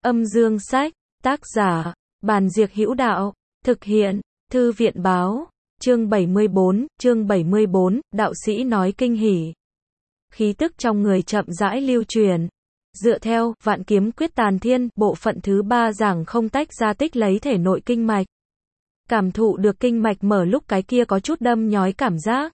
Âm dương sách, tác giả, Bàn Diệc Hữu Đạo, thực hiện, Thư viện báo, chương 74, đạo sĩ nói kinh hỉ. Khí tức trong người chậm rãi lưu truyền. Dựa theo, Vạn Kiếm Quyết Tàn Thiên, bộ phận thứ 3 giảng không tách ra tích lấy thể nội kinh mạch. Cảm thụ được kinh mạch mở lúc cái kia có chút đâm nhói cảm giác.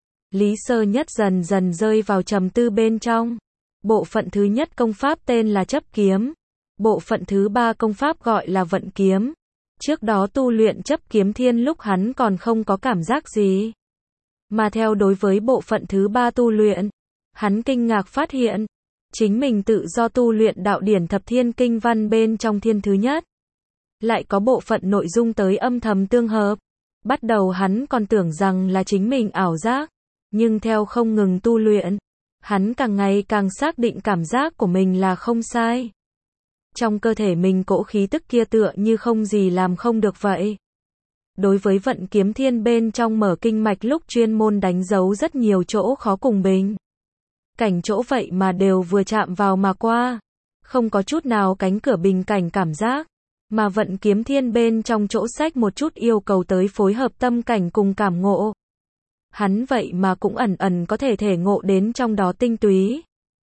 Lý Sơ Nhất dần dần rơi vào trầm tư bên trong. Bộ phận thứ nhất công pháp tên là chấp kiếm. Bộ phận thứ 3 công pháp gọi là vận kiếm. Trước đó tu luyện chấp kiếm thiên lúc hắn còn không có cảm giác gì. Mà theo đối với bộ phận thứ 3 tu luyện, hắn kinh ngạc phát hiện, chính mình tự do tu luyện đạo điển thập thiên kinh văn bên trong thiên thứ nhất. Lại có bộ phận nội dung tới âm thầm tương hợp. Bắt đầu hắn còn tưởng rằng là chính mình ảo giác. Nhưng theo không ngừng tu luyện, hắn càng ngày càng xác định cảm giác của mình là không sai. Trong cơ thể mình cỗ khí tức kia tựa như không gì làm không được vậy. Đối với vận kiếm thiên bên trong mở kinh mạch lúc chuyên môn đánh dấu rất nhiều chỗ khó cùng bình. Cảnh chỗ vậy mà đều vừa chạm vào mà qua. Không có chút nào cánh cửa bình cảnh cảm giác. Mà vận kiếm thiên bên trong chỗ sách một chút yêu cầu tới phối hợp tâm cảnh cùng cảm ngộ. Hắn vậy mà cũng ẩn ẩn có thể ngộ đến trong đó tinh túy.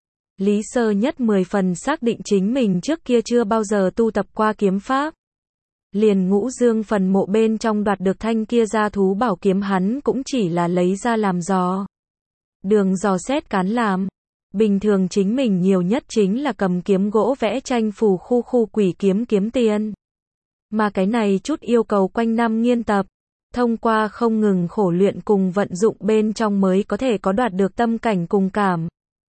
Lý Sơ Nhất 10 phần xác định chính mình trước kia chưa bao giờ tu tập qua kiếm pháp. Liền Ngũ Dương phần mộ bên trong đoạt được thanh kia ra thú bảo kiếm hắn cũng chỉ là lấy ra làm dò. Đường dò xét cán làm. Bình thường chính mình nhiều nhất chính là cầm kiếm gỗ vẽ tranh phù khu quỷ kiếm kiếm tiền. Mà cái này chút yêu cầu quanh năm nghiên tập. Thông qua không ngừng khổ luyện cùng vận dụng bên trong mới có thể có đoạt được tâm cảnh cùng cảm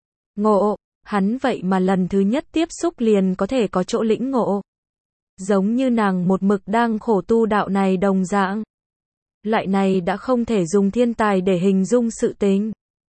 ngộ, hắn vậy mà lần thứ nhất tiếp xúc liền có thể có chỗ lĩnh ngộ. Giống như nàng một mực đang khổ tu đạo này đồng dạng. Loại này đã không thể dùng thiên tài để hình dung sự tình.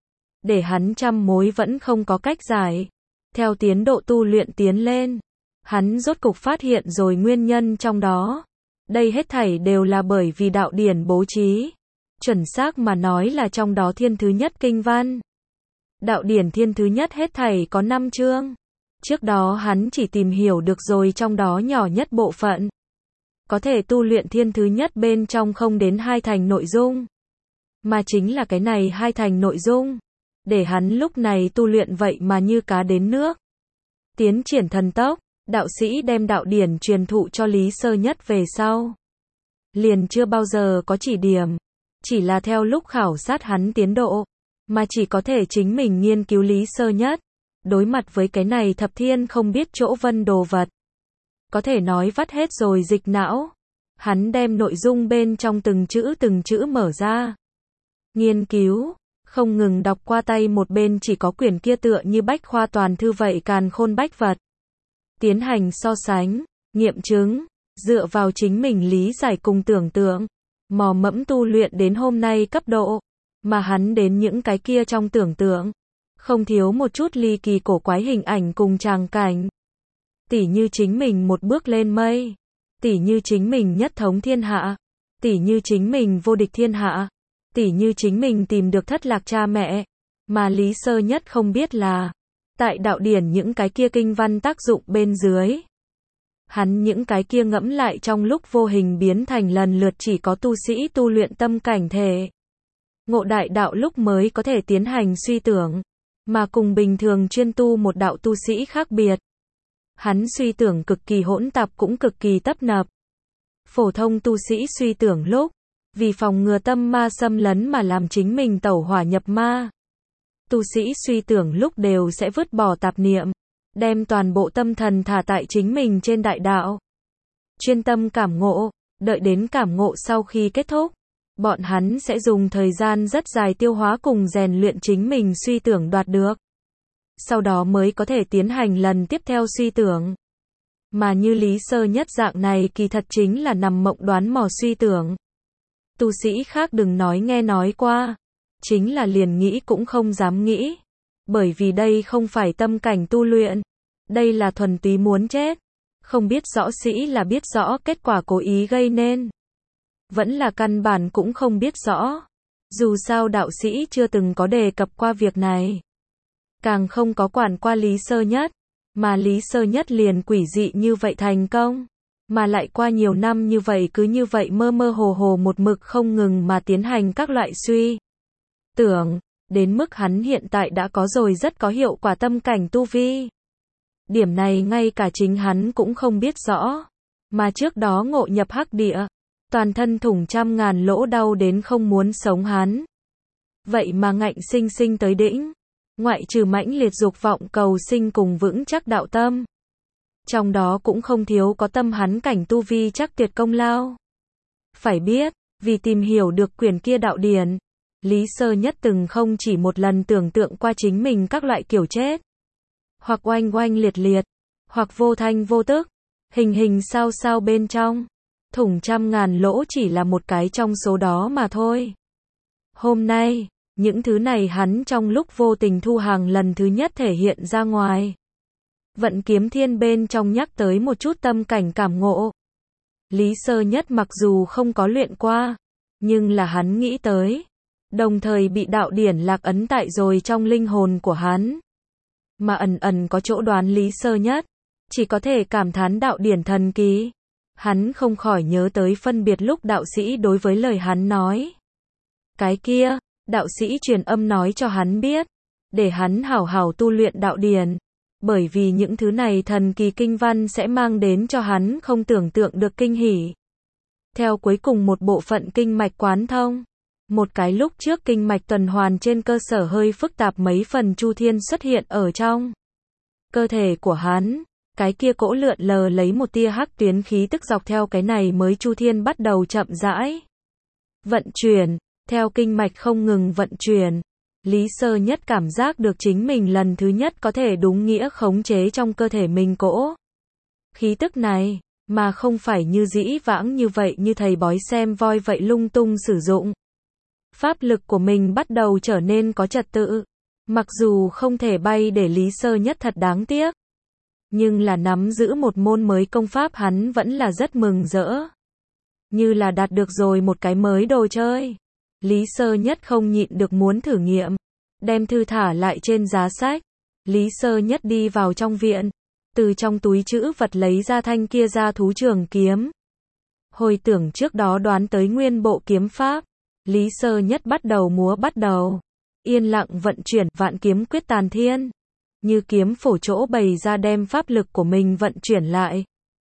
Để hắn trăm mối vẫn không có cách giải. Theo tiến độ tu luyện tiến lên, hắn rốt cục phát hiện rồi nguyên nhân trong đó. Đây hết thảy đều là bởi vì đạo điển bố trí. Chuẩn xác mà nói là trong đó thiên thứ nhất kinh văn. Đạo điển thiên thứ nhất hết thảy có 5 chương. Trước đó hắn chỉ tìm hiểu được rồi trong đó nhỏ nhất bộ phận. Có thể tu luyện thiên thứ nhất bên trong không đến 2 thành nội dung. Mà chính là cái này 2 thành nội dung. Để hắn lúc này tu luyện vậy mà như cá đến nước. Tiến triển thần tốc. Đạo sĩ đem đạo điển truyền thụ cho Lý Sơ Nhất về sau. Liền chưa bao giờ có chỉ điểm. Chỉ là theo lúc khảo sát hắn tiến độ. Mà chỉ có thể chính mình nghiên cứu Lý Sơ Nhất. Đối mặt với cái này thập thiên không biết chỗ vân đồ vật. Có thể nói vắt hết rồi dịch não. Hắn đem nội dung bên trong từng chữ mở ra. Nghiên cứu. Không ngừng đọc qua tay một bên chỉ có quyển kia tựa như bách khoa toàn thư vậy càn khôn bách vật. Tiến hành so sánh, nghiệm chứng, dựa vào chính mình lý giải cùng tưởng tượng, mò mẫm tu luyện đến hôm nay cấp độ, mà hắn đến những cái kia trong tưởng tượng, không thiếu một chút ly kỳ cổ quái hình ảnh cùng tràng cảnh. Tỉ như chính mình một bước lên mây, tỉ như chính mình nhất thống thiên hạ, tỉ như chính mình vô địch thiên hạ, tỉ như chính mình tìm được thất lạc cha mẹ, mà Lý Sơ Nhất không biết là tại đạo điển những cái kia kinh văn tác dụng bên dưới. Hắn những cái kia ngẫm lại trong lúc vô hình biến thành lần lượt chỉ có tu sĩ tu luyện tâm cảnh thể. Ngộ đại đạo lúc mới có thể tiến hành suy tưởng. Mà cùng bình thường chuyên tu một đạo tu sĩ khác biệt. Hắn suy tưởng cực kỳ hỗn tạp cũng cực kỳ tấp nập. Phổ thông tu sĩ suy tưởng lúc, vì phòng ngừa tâm ma xâm lấn mà làm chính mình tẩu hỏa nhập ma. Tu sĩ suy tưởng lúc đều sẽ vứt bỏ tạp niệm, đem toàn bộ tâm thần thả tại chính mình trên đại đạo. Chuyên tâm cảm ngộ, đợi đến cảm ngộ sau khi kết thúc, bọn hắn sẽ dùng thời gian rất dài tiêu hóa cùng rèn luyện chính mình suy tưởng đoạt được. Sau đó mới có thể tiến hành lần tiếp theo suy tưởng. Mà như Lý Sơ Nhất dạng này kỳ thật chính là nằm mộng đoán mò suy tưởng. Tu sĩ khác đừng nói nghe nói qua. Chính là liền nghĩ cũng không dám nghĩ. Bởi vì đây không phải tâm cảnh tu luyện. Đây là thuần túy muốn chết. Không biết rõ sĩ là biết rõ kết quả cố ý gây nên. Vẫn là căn bản cũng không biết rõ. Dù sao đạo sĩ chưa từng có đề cập qua việc này. Càng không có quản qua Lý Sơ Nhất. Mà Lý Sơ Nhất liền quỷ dị như vậy thành công. Mà lại qua nhiều năm như vậy cứ như vậy mơ mơ hồ hồ một mực không ngừng mà tiến hành các loại suy tưởng, đến mức hắn hiện tại đã có rồi rất có hiệu quả tâm cảnh tu vi. Điểm này ngay cả chính hắn cũng không biết rõ. Mà trước đó ngộ nhập hắc địa, toàn thân thủng trăm ngàn lỗ đau đến không muốn sống hắn. Vậy mà ngạnh sinh sinh tới đỉnh, ngoại trừ mãnh liệt dục vọng cầu sinh cùng vững chắc đạo tâm. Trong đó cũng không thiếu có tâm hắn cảnh tu vi chắc tuyệt công lao. Phải biết, vì tìm hiểu được quyển kia đạo điển, Lý Sơ Nhất từng không chỉ một lần tưởng tượng qua chính mình các loại kiểu chết. Hoặc oanh oanh liệt liệt, hoặc vô thanh vô tức, hình hình sao sao bên trong. Thủng trăm ngàn lỗ chỉ là một cái trong số đó mà thôi. Hôm nay, những thứ này hắn trong lúc vô tình thu hàng lần thứ nhất thể hiện ra ngoài. Vận kiếm thiên bên trong nhắc tới một chút tâm cảnh cảm ngộ. Lý Sơ Nhất mặc dù không có luyện qua, nhưng là hắn nghĩ tới. Đồng thời bị đạo điển lạc ấn tại rồi trong linh hồn của hắn. Mà ẩn ẩn có chỗ đoán Lý Sơ Nhất, chỉ có thể cảm thán đạo điển thần kỳ. Hắn không khỏi nhớ tới phân biệt lúc đạo sĩ đối với lời hắn nói. Cái kia, đạo sĩ truyền âm nói cho hắn biết, để hắn hảo hảo tu luyện đạo điển. Bởi vì những thứ này thần kỳ kinh văn sẽ mang đến cho hắn không tưởng tượng được kinh hỉ. Theo cuối cùng một bộ phận kinh mạch quán thông, một cái lúc trước kinh mạch tuần hoàn trên cơ sở hơi phức tạp mấy phần chu thiên xuất hiện ở trong cơ thể của hắn. Cái kia cỗ lượn lờ lấy một tia hắc tuyến khí tức dọc theo cái này mới chu thiên bắt đầu chậm rãi vận chuyển. Theo kinh mạch không ngừng vận chuyển, Lý Sơ Nhất cảm giác được chính mình lần thứ nhất có thể đúng nghĩa khống chế trong cơ thể mình cỗ khí tức này, mà không phải như dĩ vãng như vậy như thầy bói xem voi vậy lung tung sử dụng. Pháp lực của mình bắt đầu trở nên có trật tự. Mặc dù không thể bay để Lý Sơ Nhất thật đáng tiếc, nhưng là nắm giữ một môn mới công pháp hắn vẫn là rất mừng rỡ. Như là đạt được rồi một cái mới đồ chơi. Lý Sơ Nhất không nhịn được muốn thử nghiệm. Đem thư thả lại trên giá sách. Lý Sơ Nhất đi vào trong viện. Từ trong túi trữ vật lấy ra thanh kia ra thú trường kiếm. Hồi tưởng trước đó đoán tới nguyên bộ kiếm pháp. Lý Sơ Nhất bắt đầu múa bắt đầu. Yên lặng vận chuyển vạn kiếm quyết tàn thiên. Như kiếm phổ chỗ bày ra đem pháp lực của mình vận chuyển lại.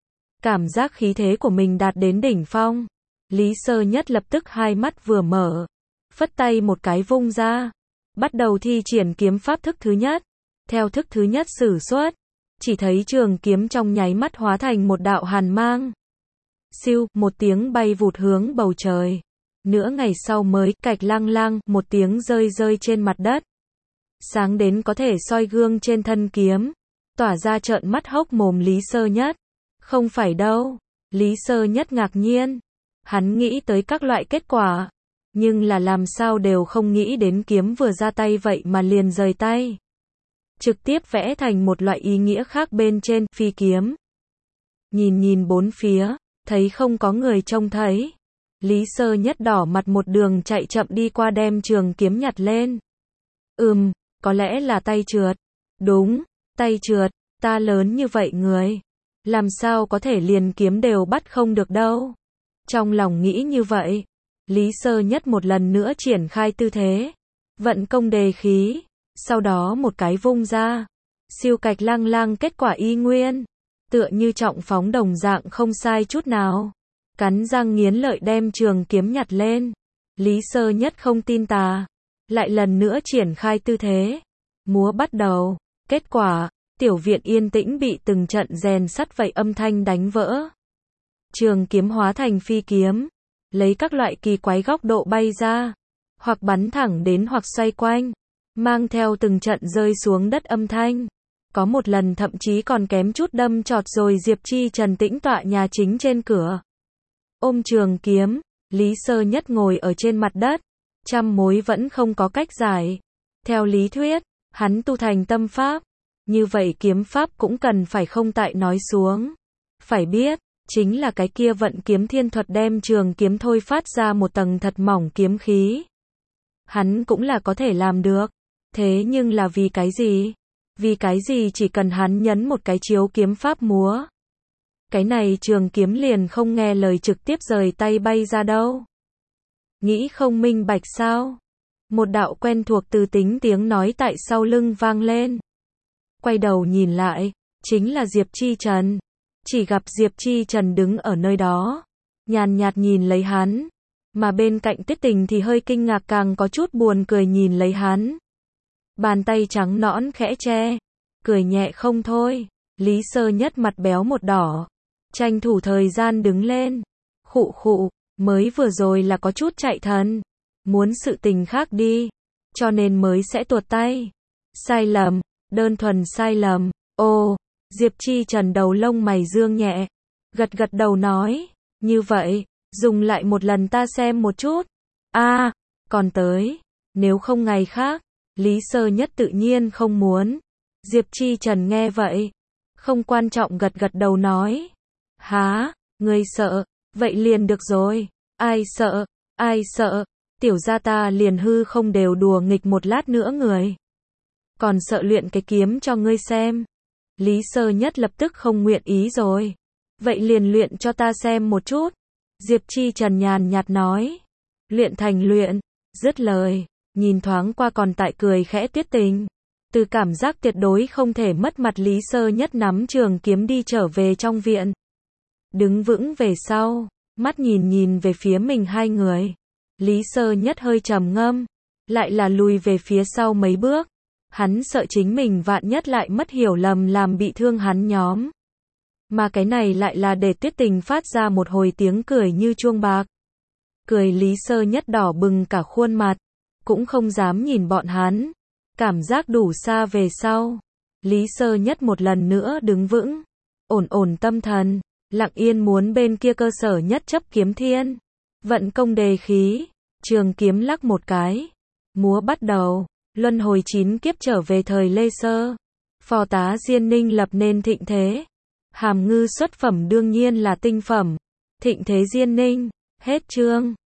Cảm giác khí thế của mình đạt đến đỉnh phong. Lý Sơ Nhất lập tức hai mắt vừa mở. Phất tay một cái vung ra. Bắt đầu thi triển kiếm pháp thức thứ nhất. Theo thức thứ nhất sử xuất. Chỉ thấy trường kiếm trong nháy mắt hóa thành một đạo hàn mang. Siêu, một tiếng bay vụt hướng bầu trời. Nửa ngày sau mới cạch lăng lăng, một tiếng rơi rơi trên mặt đất. Sáng đến có thể soi gương trên thân kiếm. Tỏa ra trợn mắt hốc mồm Lý Sơ Nhất. Không phải đâu. Lý Sơ Nhất ngạc nhiên. Hắn nghĩ tới các loại kết quả. Nhưng là làm sao đều không nghĩ đến kiếm vừa ra tay vậy mà liền rời tay. Trực tiếp vẽ thành một loại ý nghĩa khác bên trên, phi kiếm. Nhìn bốn phía, thấy không có người trông thấy. Lý Sơ Nhất đỏ mặt một đường chạy chậm đi qua đem trường kiếm nhặt lên. Có lẽ là tay trượt. Đúng, tay trượt, ta lớn như vậy người. Làm sao có thể liền kiếm đều bắt không được đâu. Trong lòng nghĩ như vậy, Lý Sơ Nhất một lần nữa triển khai tư thế. Vận công đề khí, sau đó một cái vung ra. Siêu cạch lăng lăng kết quả y nguyên. Tựa như trọng phóng đồng dạng không sai chút nào. Cắn răng nghiến lợi đem trường kiếm nhặt lên. Lý Sơ Nhất không tin tà. Lại lần nữa triển khai tư thế. Múa bắt đầu. Kết quả, tiểu viện yên tĩnh bị từng trận rèn sắt vậy âm thanh đánh vỡ. Trường kiếm hóa thành phi kiếm. Lấy các loại kỳ quái góc độ bay ra. Hoặc bắn thẳng đến hoặc xoay quanh. Mang theo từng trận rơi xuống đất âm thanh. Có một lần thậm chí còn kém chút đâm chọt rồi Diệp Chi Trần tĩnh tọa nhà chính trên cửa. Ôm trường kiếm, Lý Sơ Nhất ngồi ở trên mặt đất. Trăm mối vẫn không có cách giải. Theo lý thuyết, hắn tu thành tâm pháp. Như vậy kiếm pháp cũng cần phải không tại nói xuống. Phải biết, chính là cái kia vận kiếm thiên thuật đem trường kiếm thôi phát ra một tầng thật mỏng kiếm khí. Hắn cũng là có thể làm được. Thế nhưng là vì cái gì? Vì cái gì chỉ cần hắn nhấn một cái chiếu kiếm pháp múa, cái này trường kiếm liền không nghe lời trực tiếp rời tay bay ra đâu. Nghĩ không minh bạch sao? Một đạo quen thuộc từ tính tiếng nói tại sau lưng vang lên. Quay đầu nhìn lại, chính là Diệp Chi Trần. Chỉ gặp Diệp Chi Trần đứng ở nơi đó, nhàn nhạt nhìn lấy hắn, mà bên cạnh Tiết Tình thì hơi kinh ngạc càng có chút buồn cười nhìn lấy hắn. Bàn tay trắng nõn khẽ che, cười nhẹ không thôi. Lý Sơ Nhất mặt béo một đỏ, tranh thủ thời gian đứng lên. Khụ khụ, mới vừa rồi là có chút chạy thần, muốn sự tình khác đi, cho nên mới sẽ tuột tay. Sai lầm, đơn thuần sai lầm. Ô, Diệp Chi Trần đầu lông mày dương nhẹ, gật gật đầu nói, như vậy, dùng lại một lần ta xem một chút. Còn tới, nếu không ngày khác. Lý Sơ Nhất tự nhiên không muốn. Diệp Chi Trần nghe vậy, không quan trọng gật gật đầu nói, há, ngươi sợ, vậy liền được rồi. Ai sợ, tiểu gia ta liền hư không đều đùa nghịch một lát nữa người. Còn sợ luyện cái kiếm cho ngươi xem. Lý Sơ Nhất lập tức không nguyện ý rồi. Vậy liền luyện cho ta xem một chút. Diệp Chi Trần nhàn nhạt nói. Luyện thành luyện. Dứt lời, nhìn thoáng qua còn tại cười khẽ Tiết Tình. Từ cảm giác tuyệt đối không thể mất mặt Lý Sơ Nhất nắm trường kiếm đi trở về trong viện. Đứng vững về sau, mắt nhìn về phía mình hai người. Lý Sơ Nhất hơi trầm ngâm, lại là lùi về phía sau mấy bước. Hắn sợ chính mình vạn nhất lại mất hiểu lầm làm bị thương hắn nhóm. Mà cái này lại là để Tiết Tình phát ra một hồi tiếng cười như chuông bạc. Cười Lý Sơ Nhất đỏ bừng cả khuôn mặt, cũng không dám nhìn bọn hắn. Cảm giác đủ xa về sau. Lý Sơ Nhất một lần nữa đứng vững, ổn tâm thần, lặng yên muốn bên kia cơ sở nhất chấp kiếm thiên. Vận công đề khí, trường kiếm lắc một cái. Múa bắt đầu, luân hồi 9 kiếp trở về thời Lê Sơ. Phò tá Diên Ninh lập nên thịnh thế. Hàm ngư xuất phẩm đương nhiên là tinh phẩm. Thịnh thế Diên Ninh, hết chương.